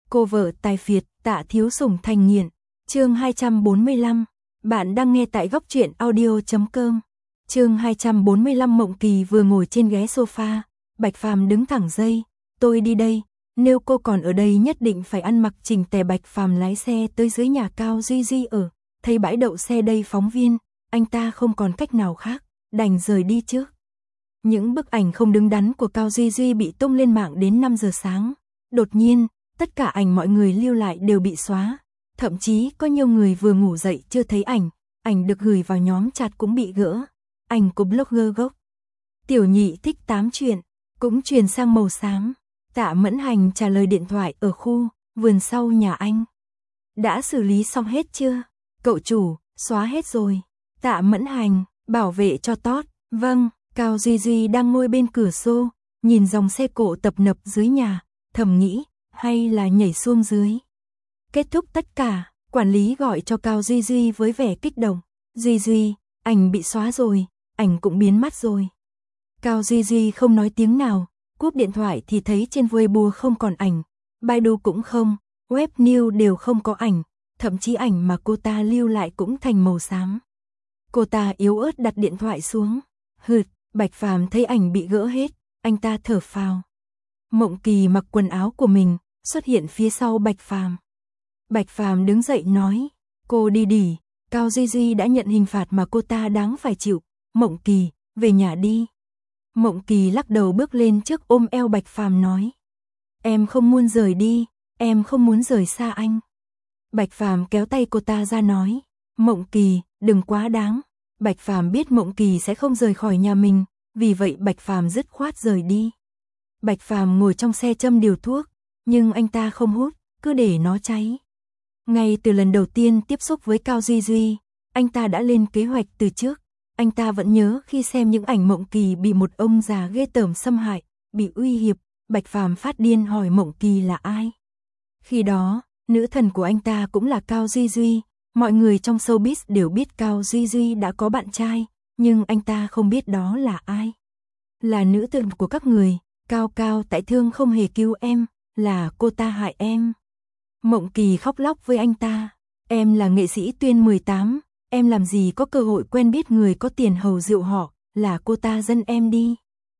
Cô vợ tài phiệt, Tạ Thiếu Sủng thành nghiện. Chương 245. Bạn đang nghe tại góc truyện audio.com. Chương 245. Mộng Kỳ vừa ngồi trên ghế sofa, Bạch Phàm đứng thẳng dây, "Tôi đi đây, nếu cô còn ở đây nhất định phải ăn mặc chỉnh tề." Bạch Phàm lái xe tới dưới nhà Cao Duy Duy ở, thấy bãi đậu xe đầy phóng viên, anh ta không còn cách nào khác, đành rời đi trước. Những bức ảnh không đứng đắn của Cao Duy Duy bị tung lên mạng đến 5 giờ sáng. Đột nhiên, tất cả ảnh mọi người lưu lại đều bị xóa. Thậm chí có nhiều người vừa ngủ dậy chưa thấy ảnh được gửi vào nhóm chat cũng bị gỡ. Ảnh của blogger gốc Tiểu Nhị thích tám chuyện cũng truyền sang màu xám. Tạ Mẫn Hành trả lời điện thoại ở khu vườn sau nhà anh. "Đã xử lý xong hết chưa?" "Cậu chủ, xóa hết rồi." Tạ Mẫn Hành, "Bảo vệ cho tốt." "Vâng." Cao Duy Duy đang ngồi bên cửa sổ, nhìn dòng xe cộ tập nập dưới nhà, thầm nghĩ, hay là nhảy xuống dưới. Kết thúc tất cả, quản lý gọi cho Cao Duy Duy với vẻ kích động. "Duy Duy, ảnh bị xóa rồi, ảnh cũng biến mất rồi." Cao Duy Duy không nói tiếng nào, cúp điện thoại thì thấy trên Weibo không còn ảnh, Baidu cũng không, Web News đều không có ảnh, thậm chí ảnh mà cô ta lưu lại cũng thành màu xám. Cô ta yếu ớt đặt điện thoại xuống. Hừ, Bạch Phàm thấy ảnh bị gỡ hết, anh ta thở phào. Mộng Kỳ mặc quần áo của mình, xuất hiện phía sau Bạch Phàm. Bạch Phàm đứng dậy nói, "Cô đi đi, Cao Duy Duy đã nhận hình phạt mà cô ta đáng phải chịu. Mộng Kỳ, về nhà đi." Mộng Kỳ lắc đầu bước lên trước ôm eo Bạch Phàm nói, "Em không muốn rời đi, em không muốn rời xa anh." Bạch Phàm kéo tay cô ta ra nói, "Mộng Kỳ, đừng quá đáng." Bạch Phàm biết Mộng Kỳ sẽ không rời khỏi nhà mình, vì vậy Bạch Phàm dứt khoát rời đi. Bạch Phàm ngồi trong xe châm điều thuốc, nhưng anh ta không hút, cứ để nó cháy. Ngay từ lần đầu tiên tiếp xúc với Cao Duy Duy, anh ta đã lên kế hoạch từ trước. Anh ta vẫn nhớ khi xem những ảnh Mộng Kỳ bị một ông già ghê tởm xâm hại, bị uy hiếp, Bạch Phàm phát điên hỏi Mộng Kỳ là ai. Khi đó, nữ thần của anh ta cũng là Cao Duy Duy. Mọi người trong showbiz đều biết Cao Duy Duy đã có bạn trai, nhưng anh ta không biết đó là ai. Là nữ thần của các người, Cao tại thương không hề cứu em, là cô ta hại em. Mộng Kỳ khóc lóc với anh ta, "Em là nghệ sĩ Tuyên 18, em làm gì có cơ hội quen biết người có tiền hầu rượu họ, là cô ta dẫn em đi.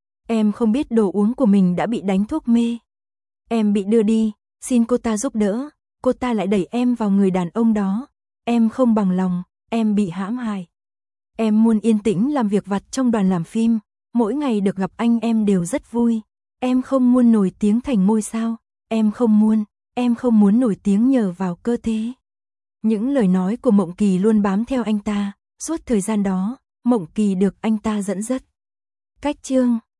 Em không biết đồ uống của mình đã bị đánh thuốc mê. Em bị đưa đi, xin cô ta giúp đỡ, cô ta lại đẩy em vào người đàn ông đó. Em không bằng lòng, em bị hãm hại. Em muốn yên tĩnh làm việc vặt trong đoàn làm phim, mỗi ngày được gặp anh em đều rất vui. Em không muốn nổi tiếng thành ngôi sao, em không muốn nổi tiếng nhờ vào cơ thế." Những lời nói của Mộng Kỳ luôn bám theo anh ta, suốt thời gian đó, Mộng Kỳ được anh ta dẫn dắt. Cách chương